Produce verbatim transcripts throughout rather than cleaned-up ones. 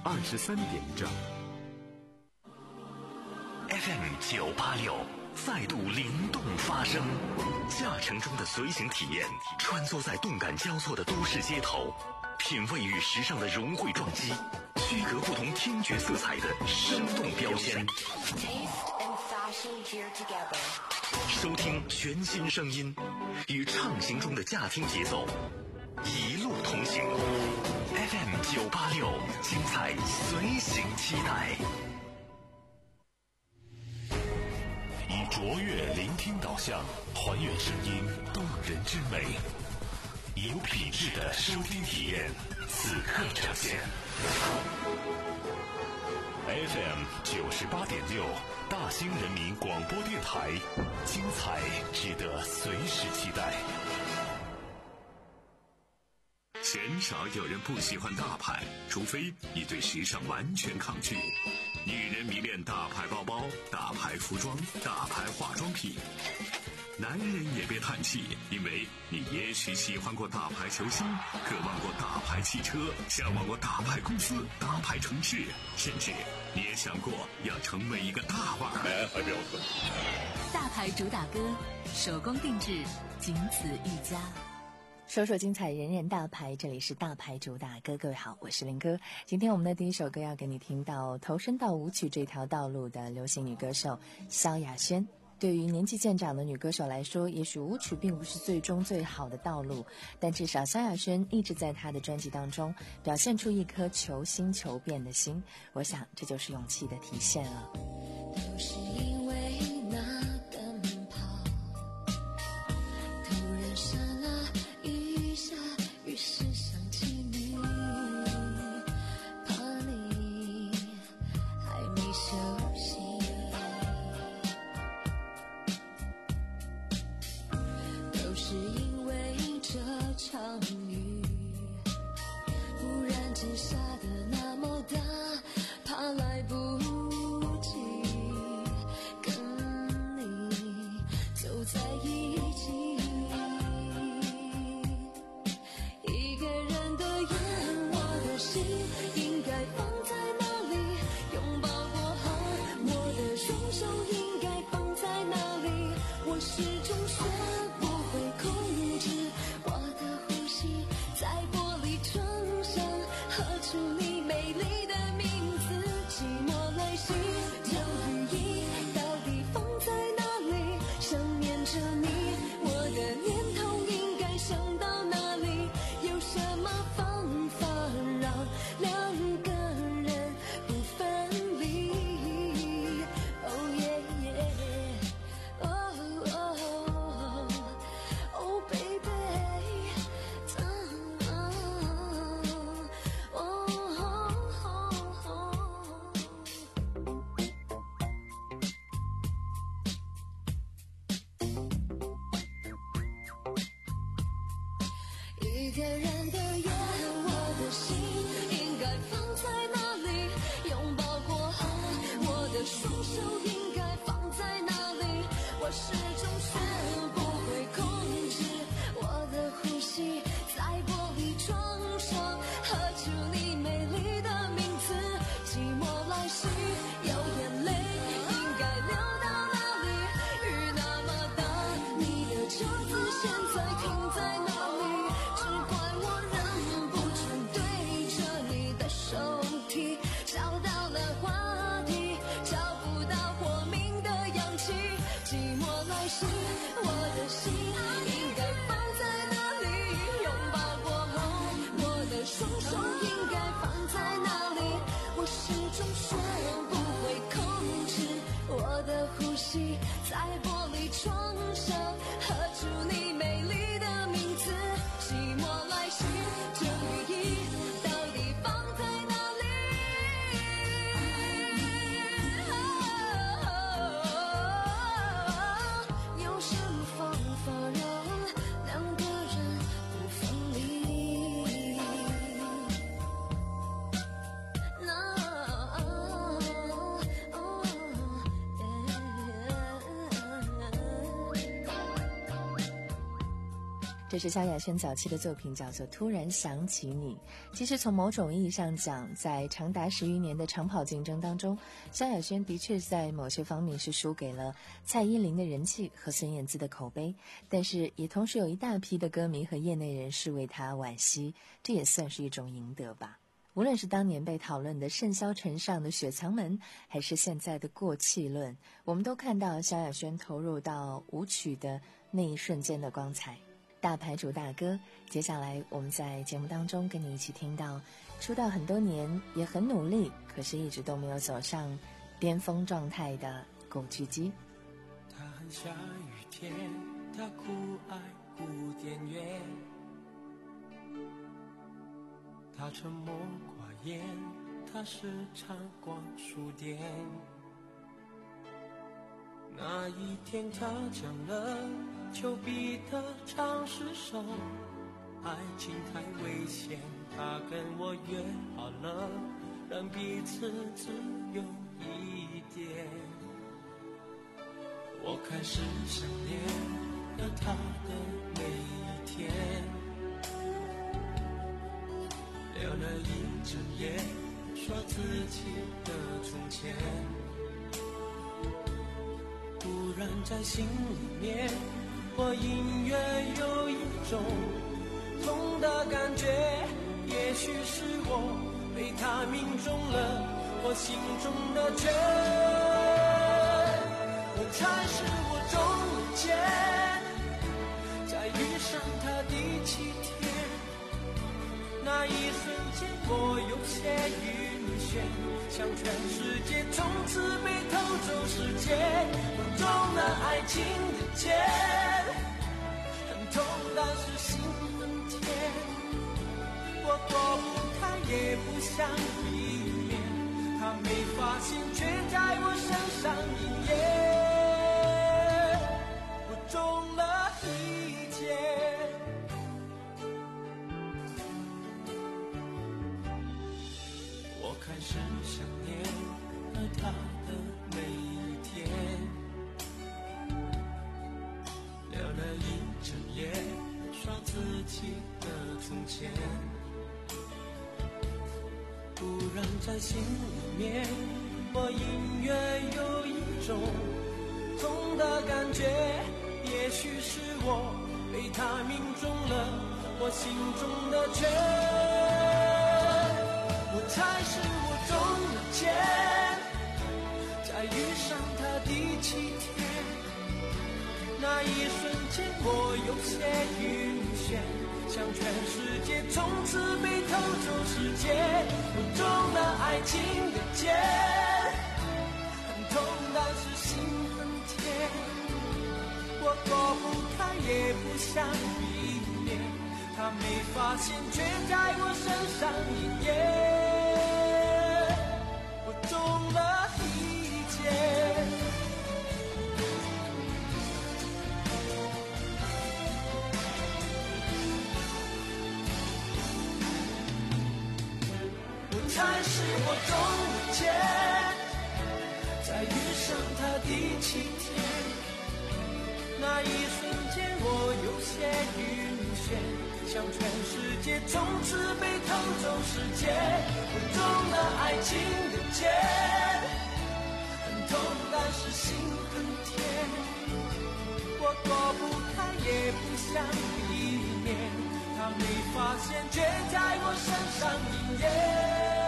二十三点一兆。 F M 九八六再度灵动发声，驾乘中的随行体验，穿梭在动感交错的都市街头，品味与时尚的融汇撞击，区隔不同听觉色彩的生动标签。收听全新声音，与畅行中的驾听节奏，一路同行。F M 九八六，精彩随行期待。以卓越聆听导向，还原声音动人之美，有品质的收听体验，此刻呈现。F M 九十八点六，大兴人民广播电台，精彩值得随时期待。 鲜少有人不喜欢大牌，除非你对时尚完全抗拒。女人迷恋大牌包包、大牌服装、大牌化妆品。男人也别叹气，因为你也许喜欢过大牌球星，渴望过大牌汽车，向往过大牌公司、大牌城市，甚至你也想过要成为一个大腕儿。哎，还标准。 大牌主打歌，手工定制，仅此一家。 首首精彩，人人大牌，这里是大牌主打歌。各位好，我是林哥。今天我们的第一首歌要给你听到投身到舞曲这条道路的流行女歌手萧亚轩。对于年纪渐长的女歌手来说，也许舞曲并不是最终最好的道路，但至少萧亚轩一直在她的专辑当中表现出一颗求新求变的心，我想这就是勇气的体现了。 都是因为那个门炮突然闪了一下，于是想起你，怕你还没休息，都是因为这场雨忽然间下得那么大，怕来不及跟你走在一起，一个人的眼，我的心应该放在哪里？拥抱过后，我的双手应该放在哪里？我始终学不会控制我的呼吸，在玻璃窗上刻出你美丽的名字。寂寞来袭，这雨衣到底放在哪里？想念着你，我的念头应该想到哪里？有什么方法让两个人不分离？ Oh yeah yeah Oh oh Oh baby Oh oh oh 这是萧亚轩早期的作品，叫做《突然想起你》。其实从某种意义上讲，在长达十余年的长跑竞争当中，萧亚轩的确在某些方面是输给了蔡依林的人气和孙燕姿的口碑，但是也同时有一大批的歌迷和业内人士为他惋惜，这也算是一种赢得吧。无论是当年被讨论的甚嚣尘上的雪藏门，还是现在的过气论，我们都看到萧亚轩投入到舞曲的那一瞬间的光彩。大牌主打歌，接下来我们在节目当中跟你一起听到出道很多年也很努力，可是一直都没有走上巅峰状态的古巨基。 他很下雨天，他酷爱古典乐，他沉默寡言，他时常逛书店。那一天他讲了丘比特唱诗首，爱情太危险，他跟我约好了，让彼此只有一点。我开始想念了他的每一天，聊了一整夜，说自己的从前。突然在心里面，我隐约有一种痛的感觉，也许是我被他命中了我心中的缺。我猜是我中了箭，在遇上他第七天，那一瞬间我有些晕眩，像全世界从此被偷走世界。我中了爱情的箭，很痛但是心很甜，我躲不开也不想避免，他没发现却在我身上应验。我中了一箭，我开始想念了他的每一天，聊了一整夜，说自己的从前。突然在心里面，我隐约有一种痛的感觉，也许是我被他命中了我心中的缺。我猜是我中了箭，在遇上他第七天，那一瞬间我有些晕眩，像全世界从此被偷走世界。我中了爱情的箭，很痛但是心很甜，我躲不开也不想避免，他没发现却在我身上应验。我中了一箭，才是我中了箭，在遇上他第七天，那一瞬间我有些晕眩，像全世界从此被偷走世界。我中了爱情的箭，很痛但是心很甜，我躲不开也不想避免，他没发现却在我身上应验。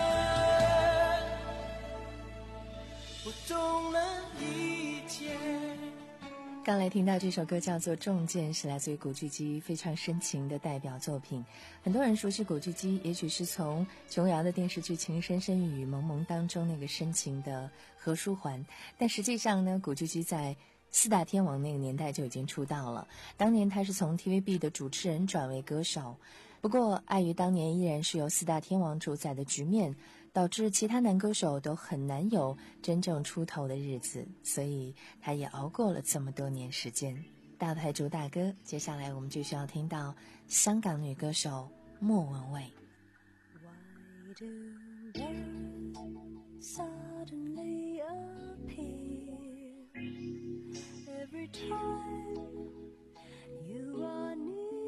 我中了一箭。 刚来听到这首歌叫做《中箭》，是来自于古巨基非常深情的代表作品。很多人熟悉古巨基，也许是从琼瑶的电视剧《情深深雨蒙蒙》当中那个深情的何书桓，但实际上呢，古巨基在四大天王那个年代就已经出道了。当年他是从 T V B 的主持人转为歌手，不过碍于当年依然是由四大天王主宰的局面，导致其他男歌手都很难有真正出头的日子，所以他也熬过了这么多年时间。大牌主打歌，接下来我们就需要听到香港女歌手莫文蔚。 Why do birds suddenly appear every time you are near?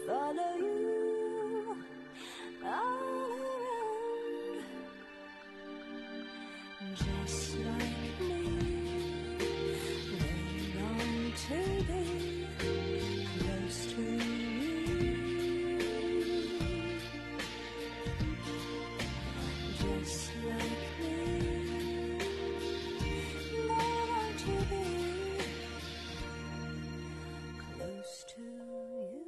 follow you all around, just like me. They long to be close to you, just like me. They long to be close to you.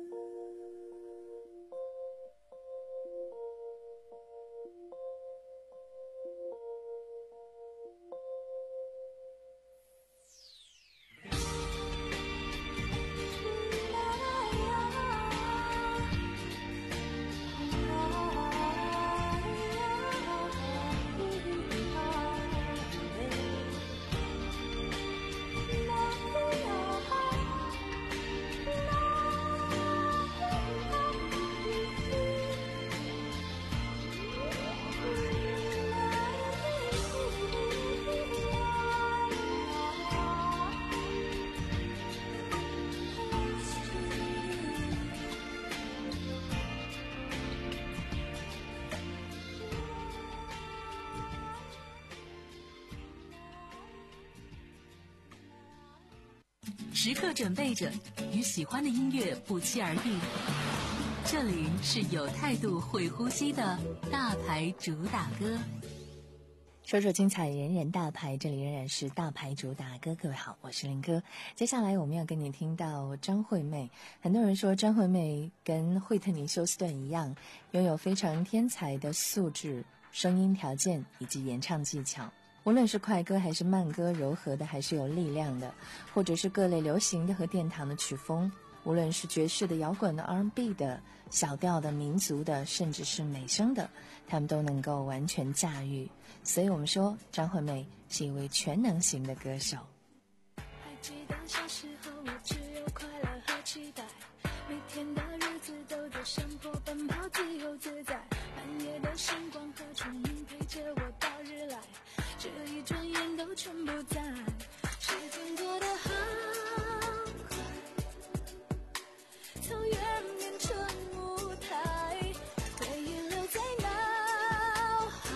时刻准备着与喜欢的音乐不期而遇。这里是有态度会呼吸的大牌主打歌。 说说精彩，人人大牌，这里仍然是大牌主打歌。各位好，我是林哥。接下来我们要跟你听到张惠妹。很多人说张惠妹跟惠特尼休斯顿一样，拥有非常天才的素质、声音条件以及演唱技巧。无论是快歌还是慢歌，柔和的还是有力量的，或者是各类流行的和殿堂的曲风，无论是爵士的、摇滚的、R and B 的、小调的、民族的，甚至是美声的，他们都能够完全驾驭。所以我们说张惠妹是一位全能型的歌手。 还记得小时候我只有快乐和期待，每天的日子都在山坡奔跑，自由自在，半夜的星光和虫鸣陪着我到日来，这一转眼都全不在，时间过得好快，草原变成舞台，回忆留在脑海，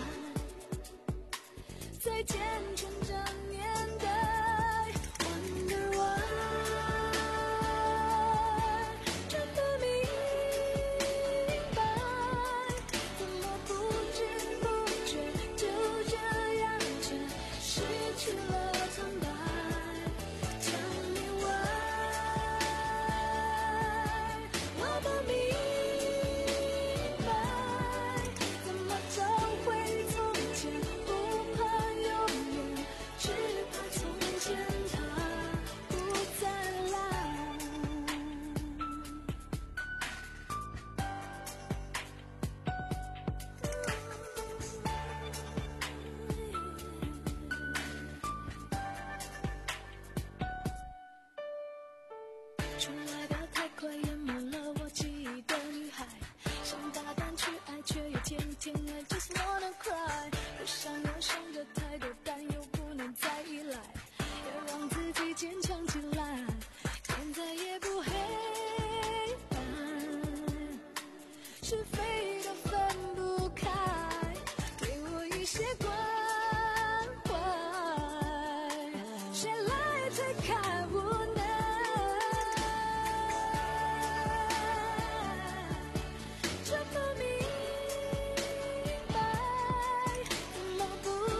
再见纯真年代。 Wonder why， 真的明白，怎么不知不觉就这样着失去了苍白。Tell me why， 我不明白，怎么找回从前，不怕永远，只怕从前它不再来。春来的太快，淹没了我记忆的女孩，想大胆去爱，却又天天爱 ，Just wanna cry。路上有伤着太多，但又不能再依赖，要让自己坚强起来。现在也不黑暗，是非都分不开，给我一些关怀，谁来推开无奈？这么明白，怎么不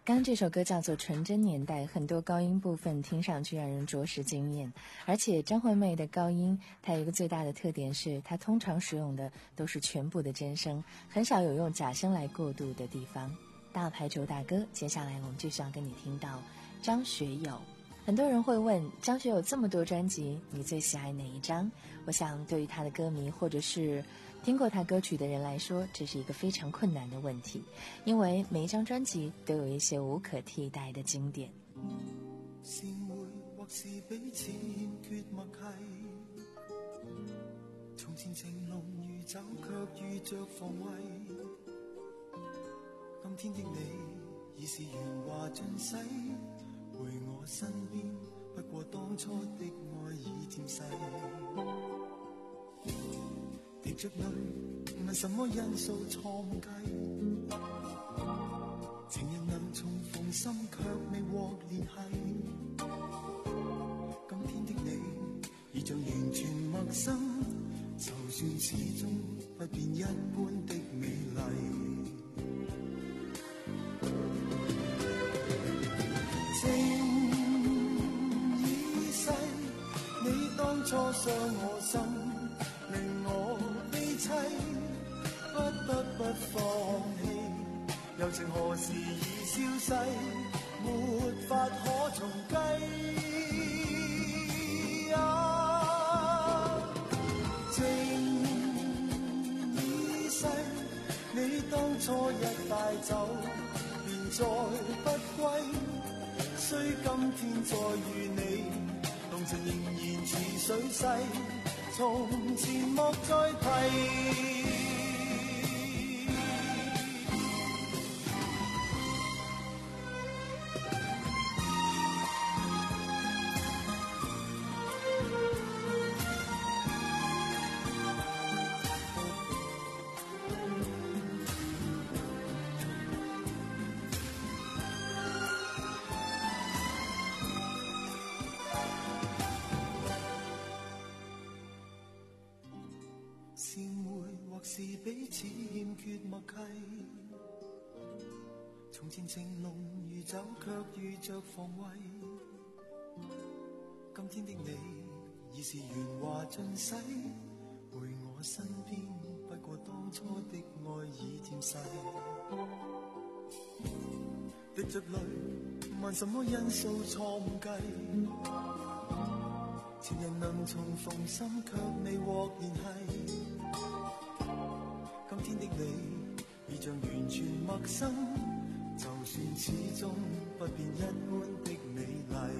刚刚这首歌叫做《纯真年代》，很多高音部分听上去让人着实惊艳。而且张惠妹的高音，它有一个最大的特点是，她通常使用的都是全部的真声，很少有用假声来过渡的地方。大牌主打歌，接下来我们就想跟你听到张学友。很多人会问，张学友这么多专辑，你最喜爱哪一张？我想对于他的歌迷或者是听过他歌曲的人来说，这是一个非常困难的问题，因为每一张专辑都有一些无可替代的经典。 是会或是彼此欠缺默契，從前情濃如酒，卻遇着防衛。今天的你已是鉛華盡洗，回我身邊，不過當初的愛已漸逝。滴着淚，問什麼因素錯誤計？情人能重逢心，卻未獲聯繫。今天的你，已像完全陌生，就算始終不變一般的美麗。情已逝，你當初傷我心，令我悲凄，不得不放棄。柔情何時已消逝，沒法可重計。啊，情已逝，你當初一帶走，便再不歸。雖今天再遇你，動情仍然似水逝，從前莫再提。是會或是彼此欠缺默契，從前情濃如酒，卻遇着防衛。今天的你已是鉛華盡洗，回我身邊，不過當初的愛已漸逝。滴着淚，問什麼因素錯誤計？情人能重逢心，卻未獲聯繫。今天的你，已像完全陌生，就算始終不變一般的美麗。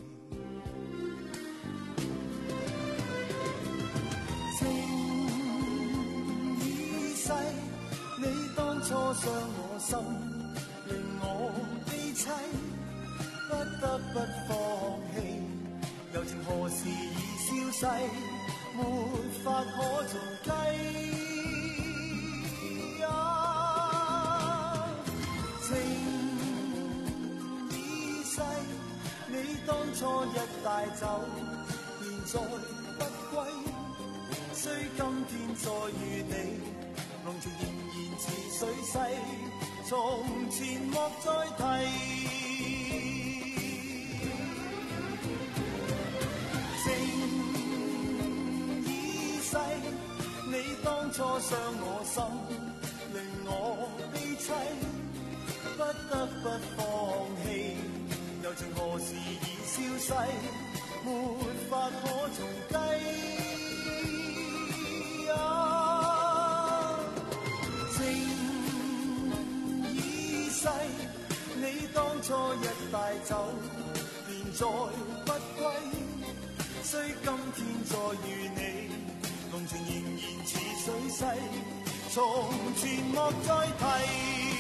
情已逝，你當初傷我心，令我悲凄，不得不放棄。柔情何時已消逝，沒法可重計。啊，情已逝，你當初一帶走，便再不歸。雖今天再遇你，濃情仍然似水逝，從前莫再提。你當初傷我心，令我悲凄，不得不放棄。柔情何時已消逝，沒法可重計。啊，情已逝，你當初一帶走，便再不歸。雖今天再遇你，濃情仍然似水逝，從前莫再提。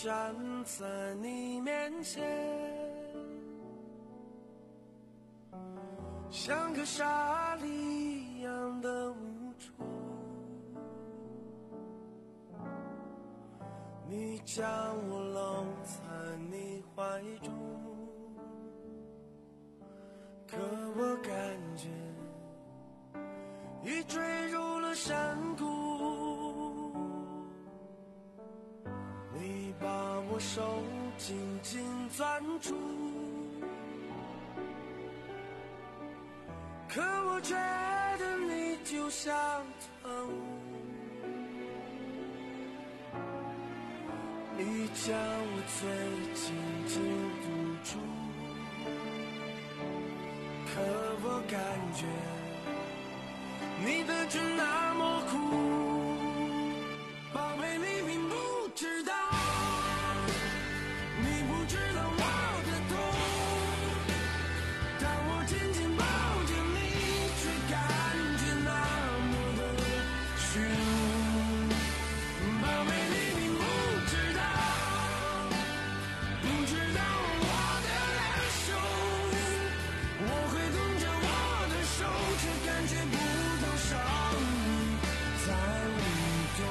站在你面前，像个沙粒一样的无助。你将我搂在你怀中，可我感觉已坠入了山谷。你把我手紧紧攥住，可我觉得你就像团雾，你将我最紧紧堵住，可我感觉你的唇那么苦，宝贝，你并不知道，你不知道我的痛，当我紧紧抱着你，却感觉那么的虚无。宝贝，你并不知道，不知道我的感受，我会动着我的手，却感觉不到伤你在里头。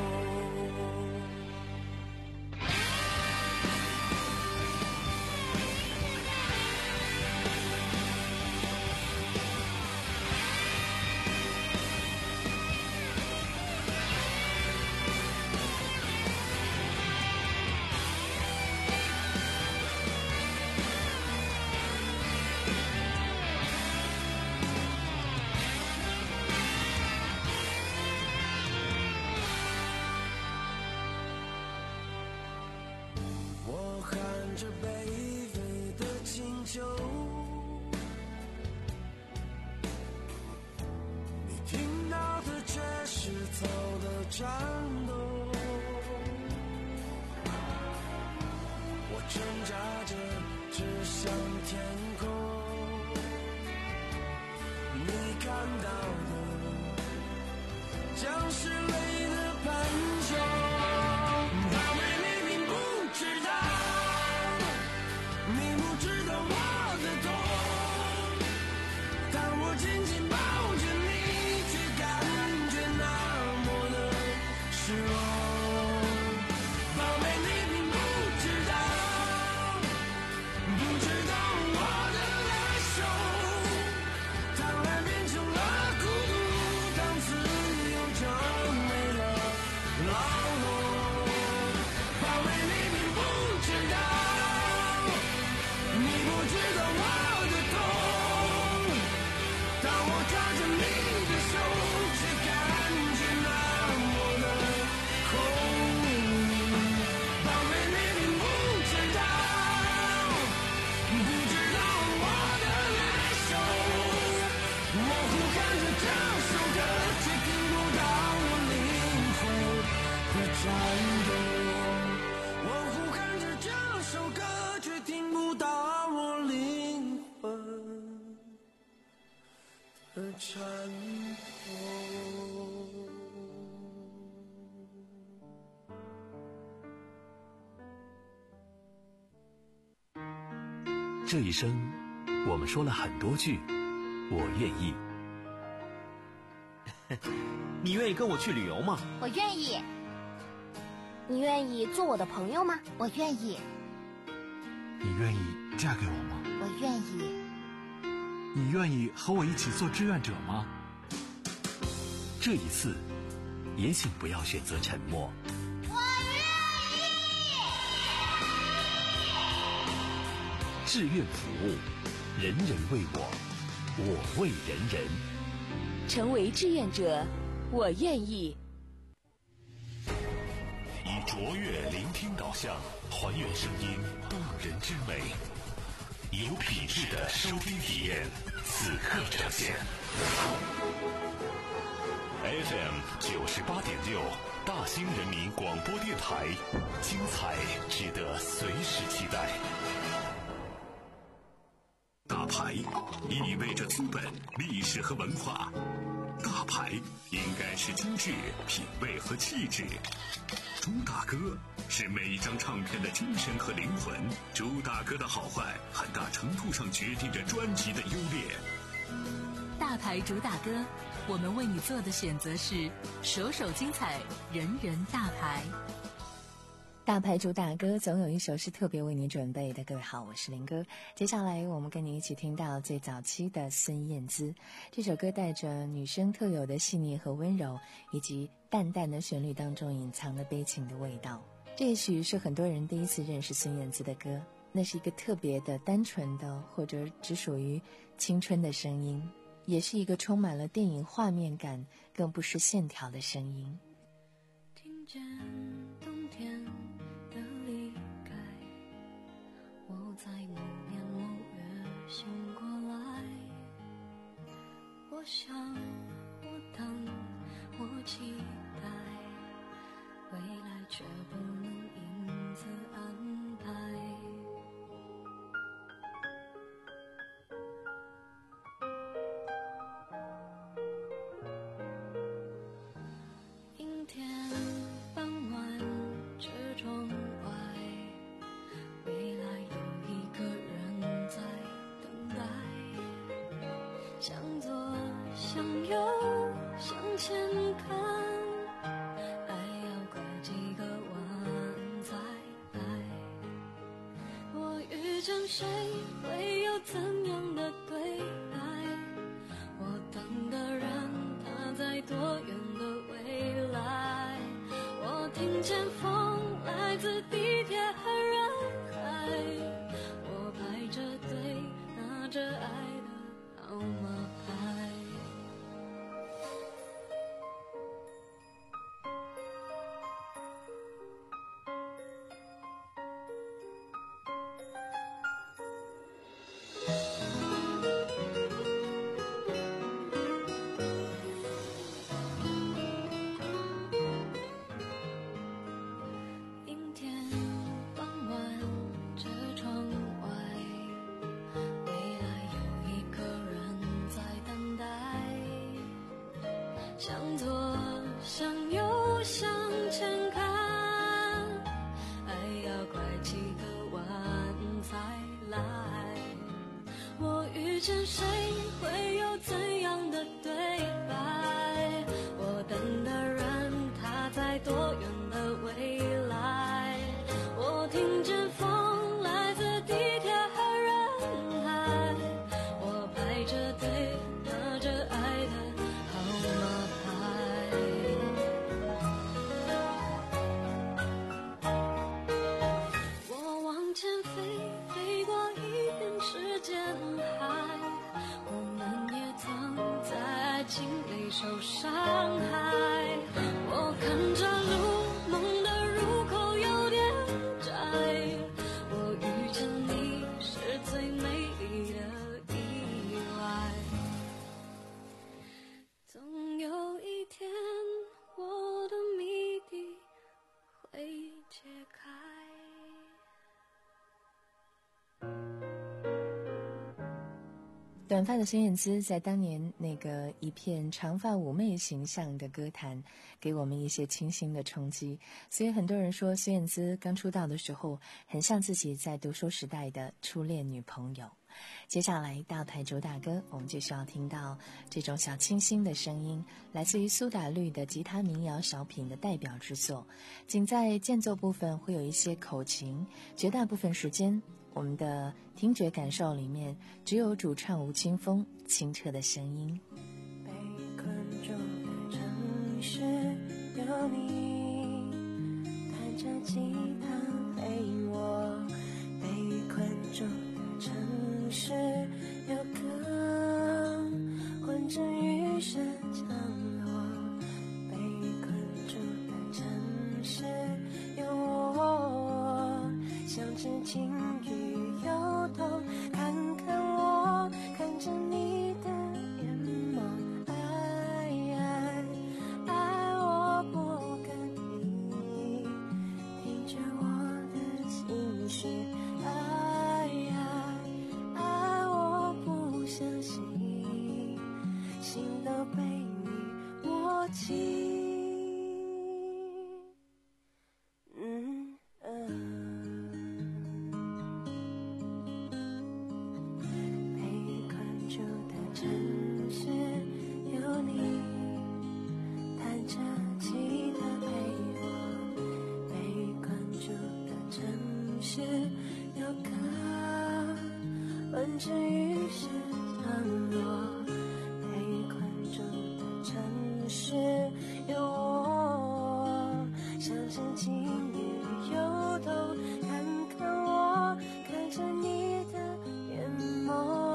我含着卑微的请求，你听到的却是草的颤抖。我挣扎着指向天空，你看到的将是泪的斑鸠。宝贝，你并不知道，你不知道我的痛，当我紧紧抱着你，却感觉那么的失落。宝贝，你并不知道，不知道我的感受，当爱变成了孤独，当自由成为了牢笼。宝贝，你并不知道，你不知道我的痛，当我抓着你的手，却感觉那么的空。宝贝，你并不知道，不知道我的感受，模糊看着这首歌，却听不到我灵魂的颤抖。模糊看着这首歌，却听不到我灵魂的颤抖。 这一生，我们说了很多句“我愿意”。 你愿意跟我去旅游吗？ 我愿意。你愿意做我的朋友吗？我愿意。 你愿意嫁给我吗？ 我愿意。 你愿意和我一起做志愿者吗？ 这一次，也请不要选择沉默。 我愿意。 志愿服务，人人为我，我为人人。 成为志愿者，我愿意。 以卓越聆听导向，还原声音动人之美，有品质的收听体验，此刻呈现。F M 九十八点六，大兴人民广播电台，精彩值得随时期待。大牌意味着资本、历史和文化， 大牌应该是精致、品味和气质。朱大哥是每一张唱片的精神和灵魂。朱大哥的好坏，很大程度上决定着专辑的优劣。 大牌主打歌，我们为你做的选择是首首精彩，人人大牌。 大牌主打歌总有一首是特别为你准备的。各位好，我是林哥。接下来我们跟你一起听到最早期的孙燕姿。这首歌带着女生特有的细腻和温柔，以及淡淡的旋律当中隐藏了悲情的味道。这也许是很多人第一次认识孙燕姿的歌，那是一个特别的单纯的，或者只属于青春的声音，也是一个充满了电影画面感，更不失线条的声音。 听见冬天的离开，我在某年某月醒过来，我想我等我期待，未来却不能因此安排。阴天傍晚车窗外，未来有一个人在等待，向左向右向前看，爱要拐几个弯才来。我遇见谁会有怎样的对白，我等的人他在多远的未来，我听见风来自地铁和人海，我排着队拿着爱的号码牌。阴天傍晚车窗外，未来有一个人在等待，向左向右向前看，爱要拐几个弯才来。我遇见谁会有怎样的对白，我等的人他在多远的未来，我听见风来自地铁和人海，我排着队拿着爱的号码牌。我往前飞，飞过一片时间海，我们也曾在爱情里受伤害，我看着路梦的入口有点窄，我遇见你是最美丽的意外，总有一天我的谜底会解开。 短发的孙燕姿在当年那个一片长发妩媚形象的歌坛，给我们一些清新的冲击。所以很多人说孙燕姿刚出道的时候，很像自己在读书时代的初恋女朋友。接下来大牌主打歌，我们就需要听到这种小清新的声音，来自于苏打绿的吉他民谣小品的代表之作。仅在间奏部分会有一些口琴，绝大部分时间我们的听觉感受里面只有主唱吴青峰清澈的声音。 被困住的城市有你，弹着吉他陪我，被困住的城市有歌混着雨声降落，被困住的城市有我，像只鲸鱼游动，看看我，看着你的眼眸，爱爱爱我不跟你，听着我的心着雨势降落，被雨困住的城市，有我，想象情侣游动，看看我，看着你的眼眸。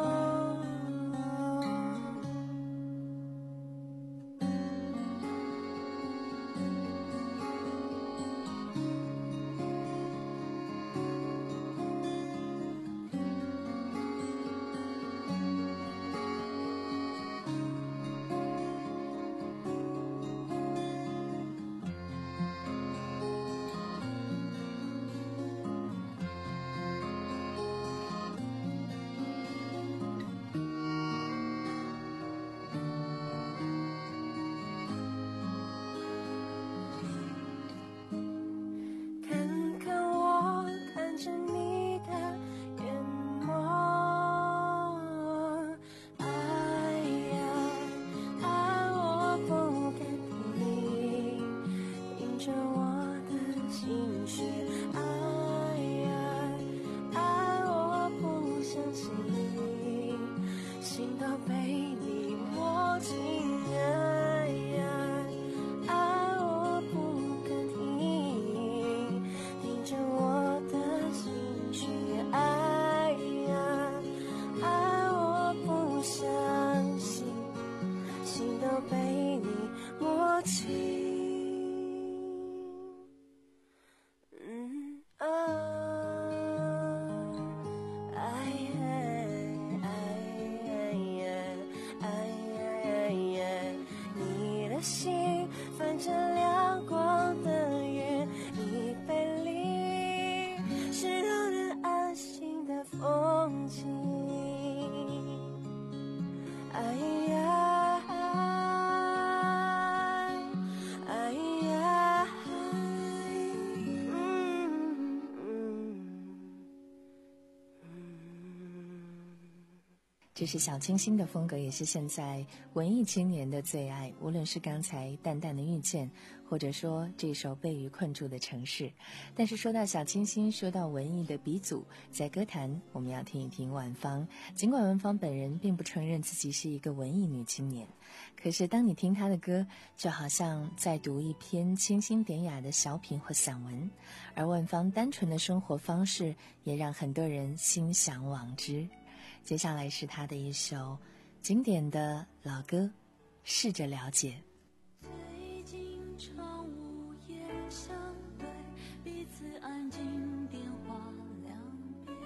这是小清新的风格，也是现在文艺青年的最爱。无论是刚才淡淡的遇见，或者说这首被雨困住的城市。但是说到小清新，说到文艺的鼻祖，在歌坛我们要听一听婉芳。尽管婉芳本人并不承认自己是一个文艺女青年，可是当你听她的歌，就好像在读一篇清新典雅的小品或散文。而婉芳单纯的生活方式，也让很多人心向往之。接下来是他的一首经典的老歌，试着了解。 最近常午夜相对，彼此安静电话两边，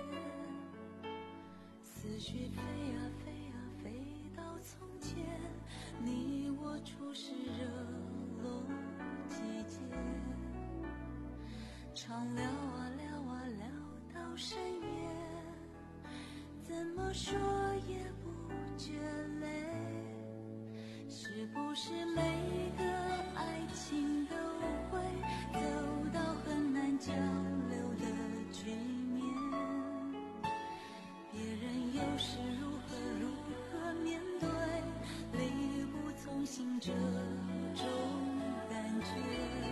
思绪飞啊飞啊飞到从前，你我初识热络季节，常聊啊聊啊聊到深夜，怎么说也不觉累，是不是每个爱情都会走到很难交流的局面？别人又是如何如何面对，力不从心这种感觉，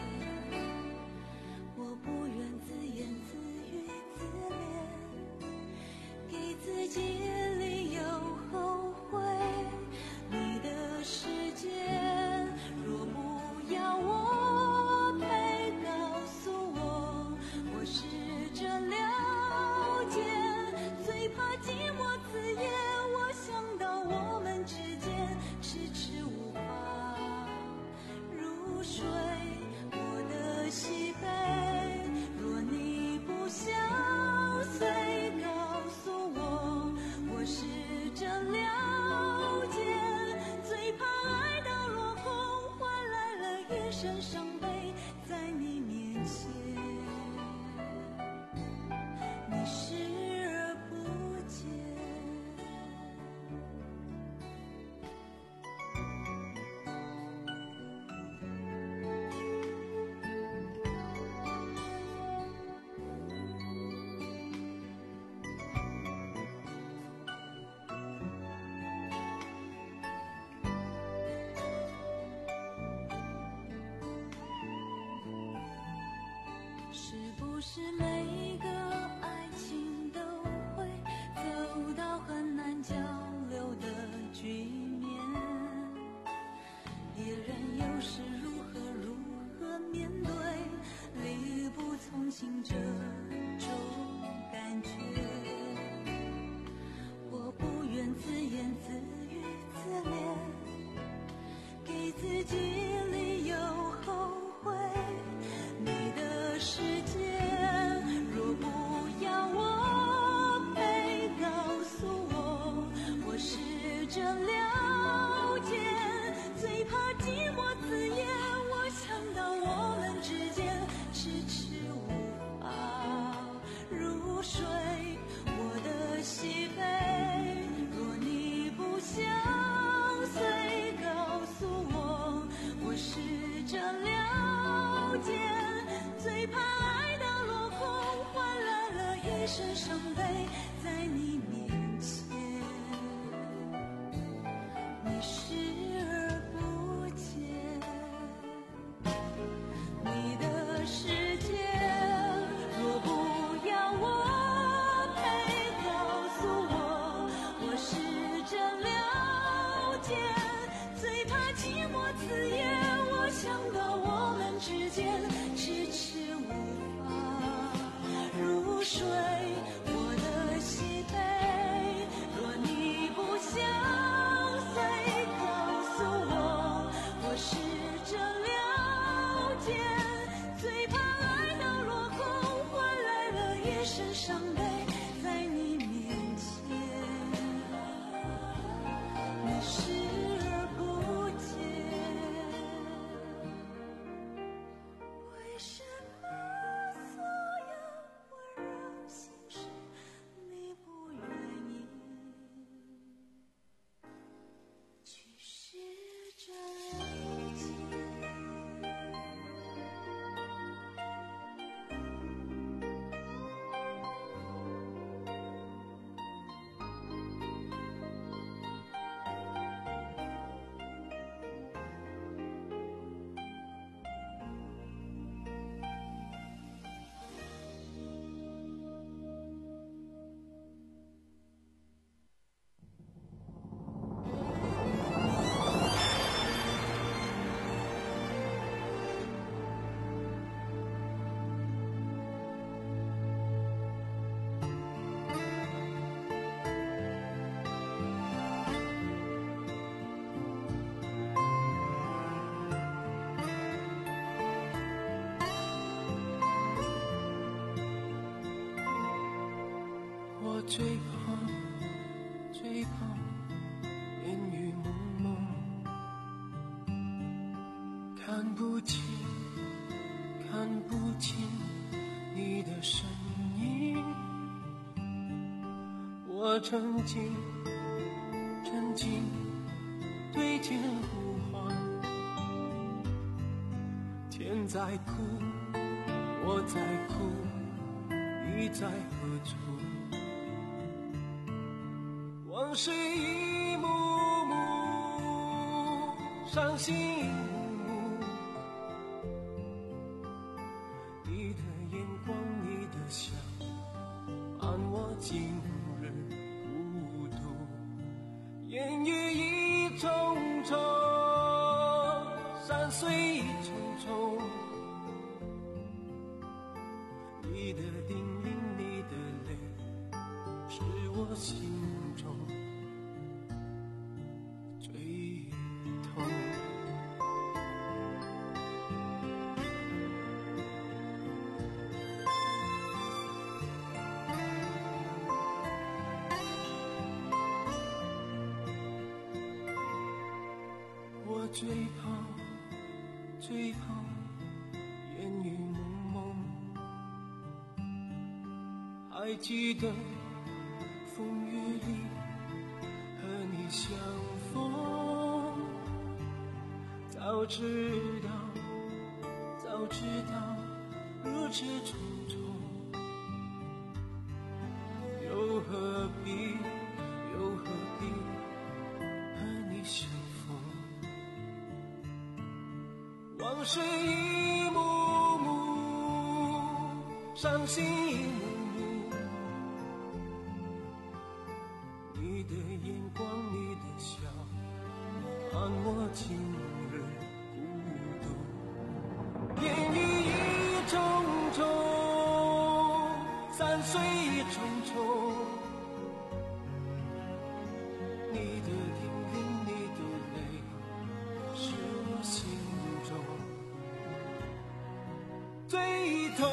我不愿自言自语自怜，给自己理由后悔。你的世界若不要我陪，告诉我，我试着了解。最怕寂寞刺眼，我想到我们之间迟迟无法入睡。我的喜悲，若你不相随，告诉我，我试着了解。最怕爱到落空，换来了一身伤悲，在你面前你视而不见。是不是每个爱情都会走到很在你面前，你视而不见。你的世界若不要我陪，告诉我，我试着了解。最怕寂寞刺眼，我想到我们之间迟迟无法入睡。我的喜悲，若你不相随，告诉我，我试着了解。最怕爱到落空，换来了一身伤悲。在你面前，你视而不见。为什么所有温柔心事你不愿意去试着了解？ 我最怕，最怕烟雨蒙蒙，看不清，看不清你的身影。我曾经，曾经对天呼唤，天在哭，我在哭，你在何处？往事一幕幕，伤心一幕幕。你的眼光，你的笑，伴我今日孤独。烟雨一重重，山水一重重。你的叮咛，你的泪，是我心中最痛。我最怕，最怕烟雨蒙蒙。还记得风雨里和你相逢，早知道，早知道如此匆匆，又何必，又何必和你相逢？往事一幕幕，伤心一幕幕。你的眼光，你的笑，伴我今日孤独。烟雨一重重，山水一重重。你的叮咛，你的泪，是我心中最痛。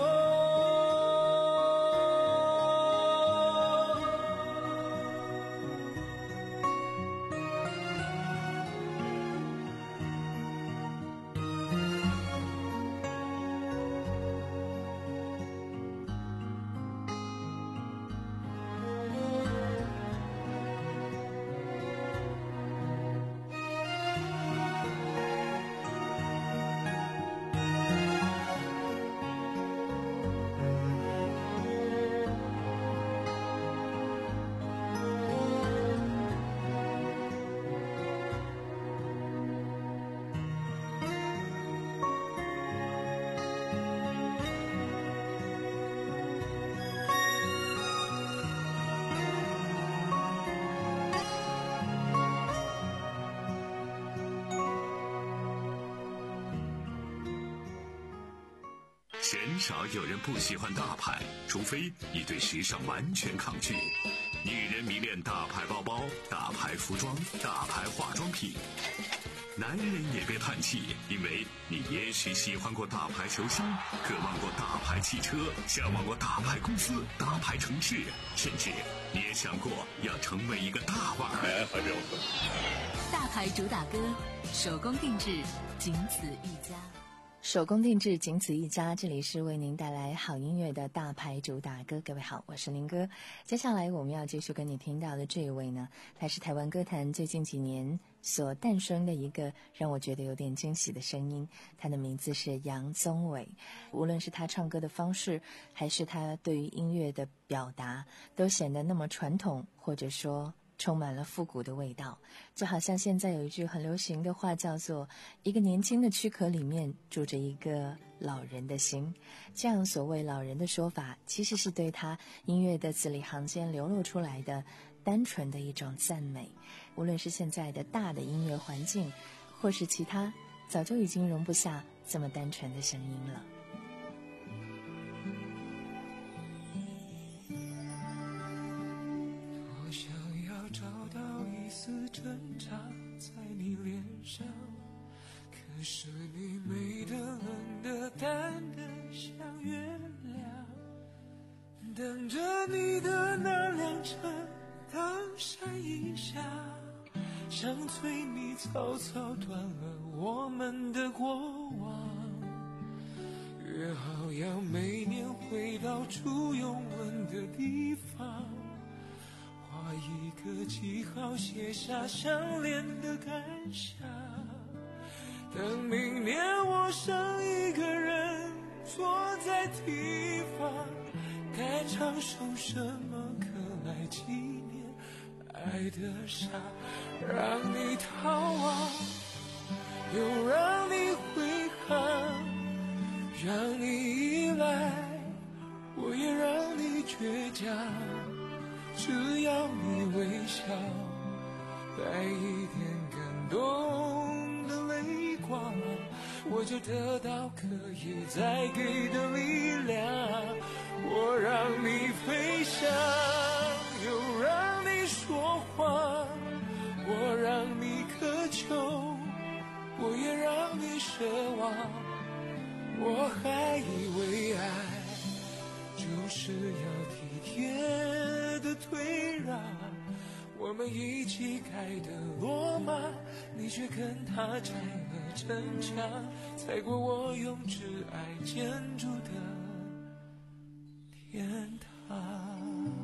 鲜少有人不喜欢大牌，除非你对时尚完全抗拒。女人迷恋大牌包包、大牌服装、大牌化妆品。男人也别叹气，因为你也许喜欢过大牌球星，渴望过大牌汽车，向往过大牌公司、大牌城市，甚至你也想过要成为一个大腕儿。 大牌主打歌，手工定制，仅此一家。 手工定制，仅此一家。这里是为您带来好音乐的大牌主打歌。各位好，我是林哥。接下来我们要继续跟你听到的这一位呢，他是台湾歌坛最近几年所诞生的一个让我觉得有点惊喜的声音。他的名字是杨宗纬。无论是他唱歌的方式，还是他对于音乐的表达，都显得那么传统，或者说充满了复古的味道。就好像现在有一句很流行的话，叫做一个年轻的躯壳里面住着一个老人的心。这样所谓老人的说法，其实是对他音乐的字里行间流露出来的单纯的一种赞美。无论是现在的大的音乐环境，或是其他，早就已经容不下这么单纯的声音了。 挣扎在你脸上，可是你美得冷得淡得像月亮，等着你的那辆车当闪一下，像催你草草断了我们的过往。约好要每年回到初拥吻的地方，画一个记号，写下相恋的感想。等明年我剩一个人坐在地方，该唱首什么歌来纪念爱的傻？让你逃亡，又让你挥汗，让你依赖，我也让你倔强。只要你微笑，带一点感动的泪光，我就得到可以再给的力量。我让你飞翔，又让你说谎，我让你渴求，我也让你奢望。我还以为爱就是要体贴的退让，我们一起盖的罗马，你却跟他拆了城墙，踩过我用挚爱建筑的天堂。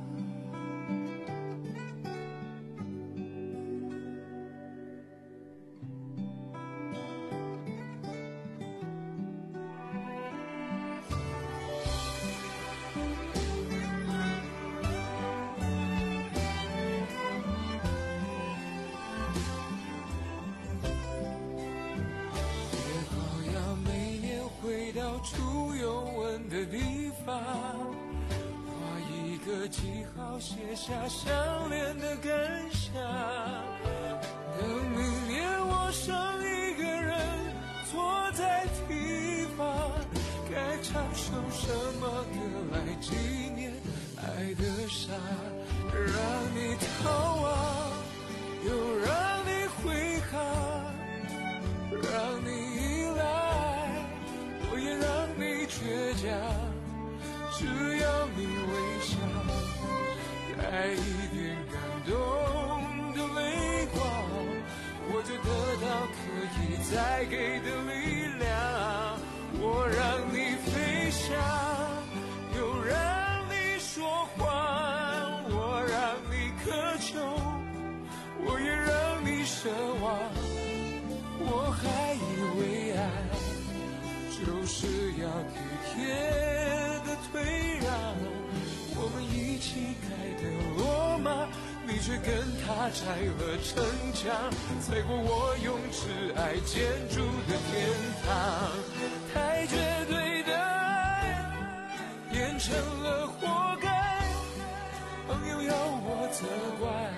初拥吻的地方，画一个记号，写下相恋的感想。等明年我剩一个人坐在地方，该唱首什么歌来纪念爱的傻？让你逃亡，又让你挥汗，让你依赖，我也让你倔强。只要你微笑，带一点感动的泪光，我就得到可以再给的力量。我让你飞翔，又让你说谎，我让你渴求，我也让你奢望。我还以为爱就是要体贴的退让，我们一起盖的罗马，你却跟他拆了城墙，踩过我用挚爱建筑的天堂。太绝对的爱变成了活该，朋友要我责怪，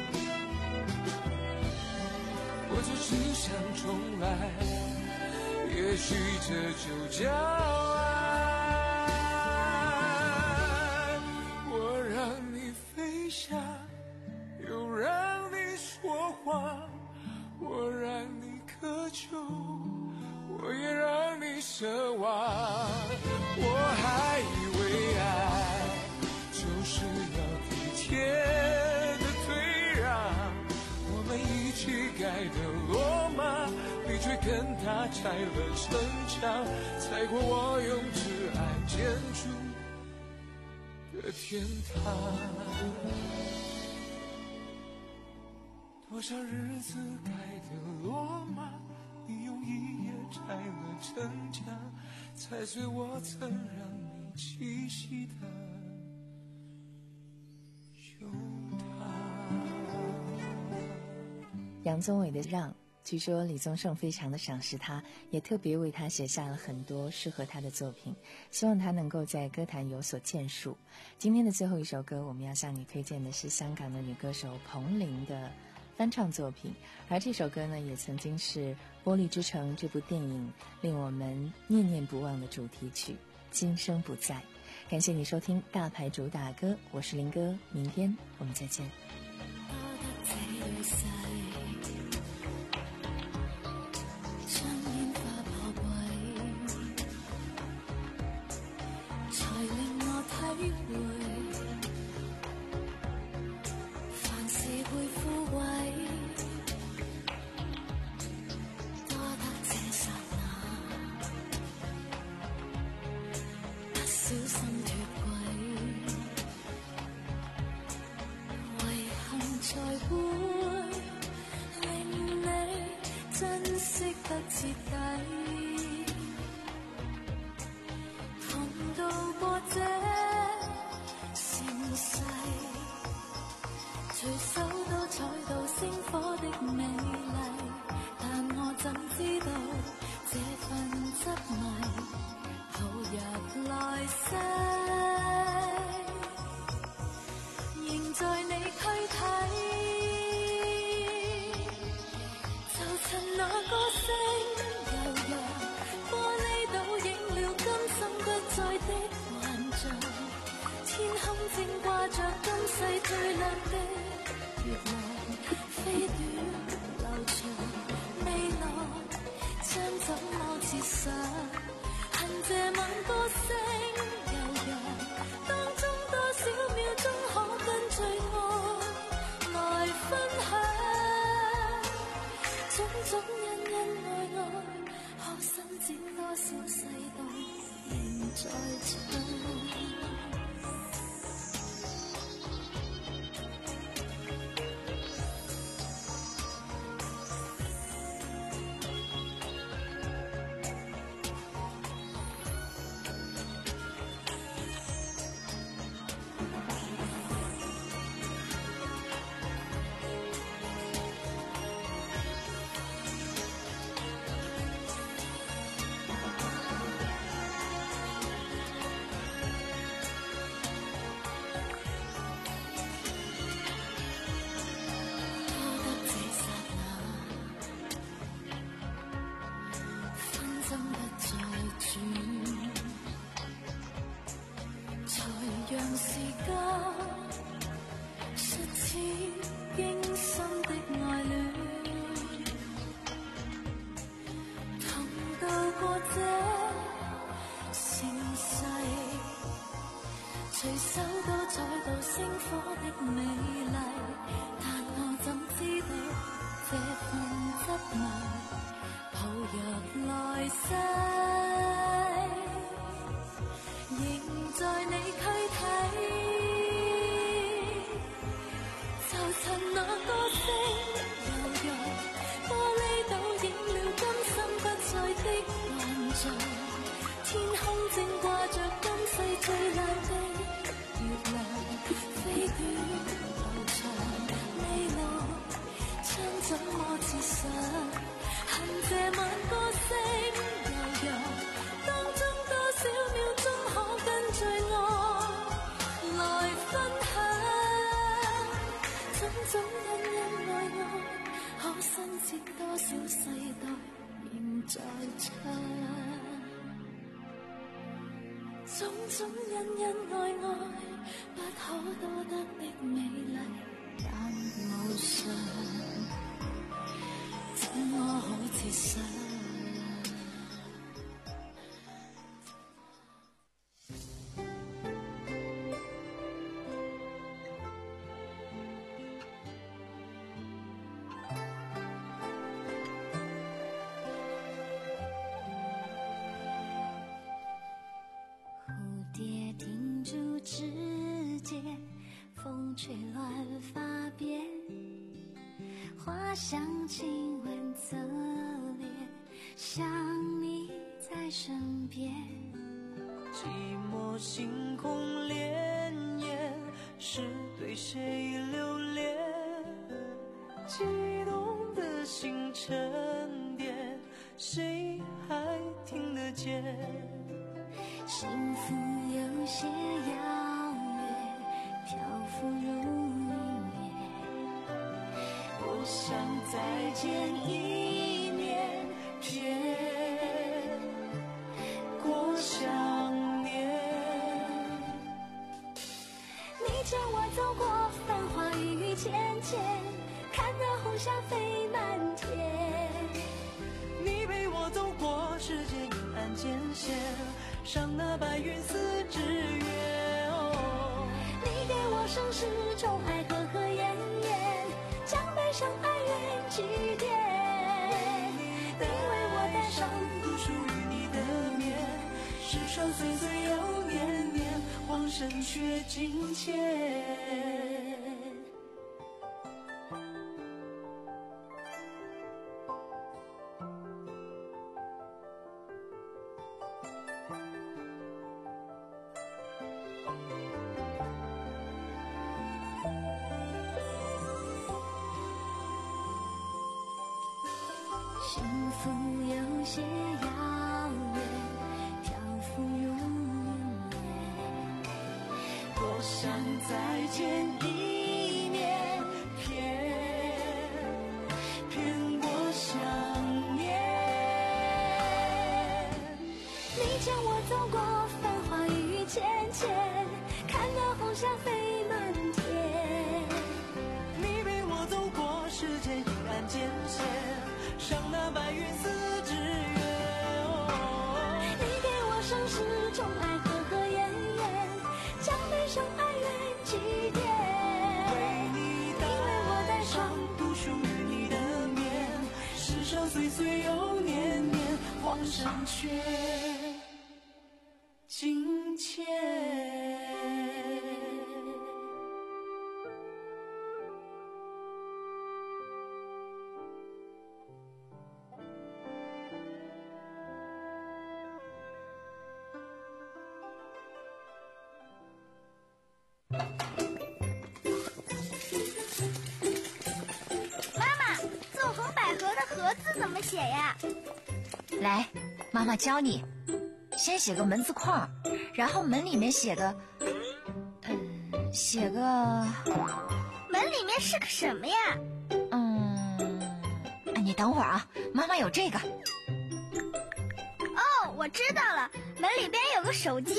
我就只想重来。 也许这就叫爱。我让你飞翔，又让你说话，我让你渴求，我也让你奢望。我还以为爱就是要体贴的退让，我们一起盖的罗马，你却跟他拆了城墙，踩过我用挚爱建筑的天堂。多少日子盖的罗马，你用一夜拆了城墙，踩碎我曾让你栖息的胸膛。 杨宗纬的《让》，据说李宗盛非常的赏识他，也特别为他写下了很多适合他的作品，希望他能够在歌坛有所建树。今天的最后一首歌，我们要向你推荐的是香港的女歌手彭羚的翻唱作品，而这首歌呢，也曾经是《玻璃之城》这部电影令我们念念不忘的主题曲《今生不在》。感谢你收听大牌主打歌，我是林哥，明天我们再見。 小心脫軌，遺憾才會令你珍惜得徹底。同渡過這盛世，隨手都採到星火的美麗，但我怎知道這份執迷投入來世，仍在你軀體，就趁那歌聲悠揚，玻璃倒映了今生不再的幻象，天空正掛着今世最亮的月亮，飛短流長，未來將怎麼設想？恨這晚歌聲悠揚，當中多少秒鐘可跟最愛來分享，種種恩恩愛愛，可伸展多少世代仍在唱。隨手都採到星火的美麗，但我怎知道這份執迷抱入來世，仍在你軀體，就在他。種種恩恩愛愛，不可多得的美麗，但無常，怎麼可切實？指尖风吹乱发边，花香亲吻侧脸，想你在身边。 寂寞星空潋滟，是对谁留恋？悸动的心沉淀，谁还听得见？ 幸福有些遥远，漂浮如云烟。 我想再见一面，骗过想念。 你牵我走过繁华与浅浅，看那红霞飞满天。 你陪我走过世界阴暗艰险，上那白云似纸鸢。哦， 你给我生世宠爱和和艳艳，将悲伤哀怨祭奠。你为我戴上独属于你的面，世上岁岁又年年，往生却境迁。 幸福有些遥远，漂浮如云烟。 我想再见一面，骗骗过想念。 你牵我走过繁华与浅浅，看那红霞飞满天。 你陪我走过世界阴暗艰险，上那白云似纸鸢。哦， 你给我生世宠爱和和艳艳，将悲伤哀怨祭奠。 为你戴上独属于你的面，世上岁岁又年年，往生却境迁。 盒子怎么写呀？ 来，妈妈教你。先写个门字框，然后门里面写个，嗯，写个。 门里面是个什么呀？ 嗯，你等会儿啊，妈妈有这个。 哦，我知道了，门里边有个手机。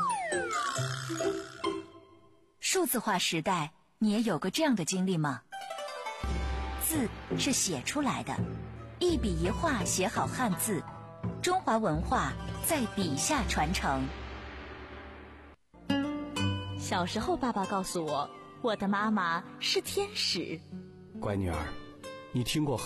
数字化时代，你也有个这样的经历吗？字是写出来的，一笔一画写好汉字，中华文化在笔下传承。 小时候，爸爸告诉我，我的妈妈是天使。 乖女儿，你听过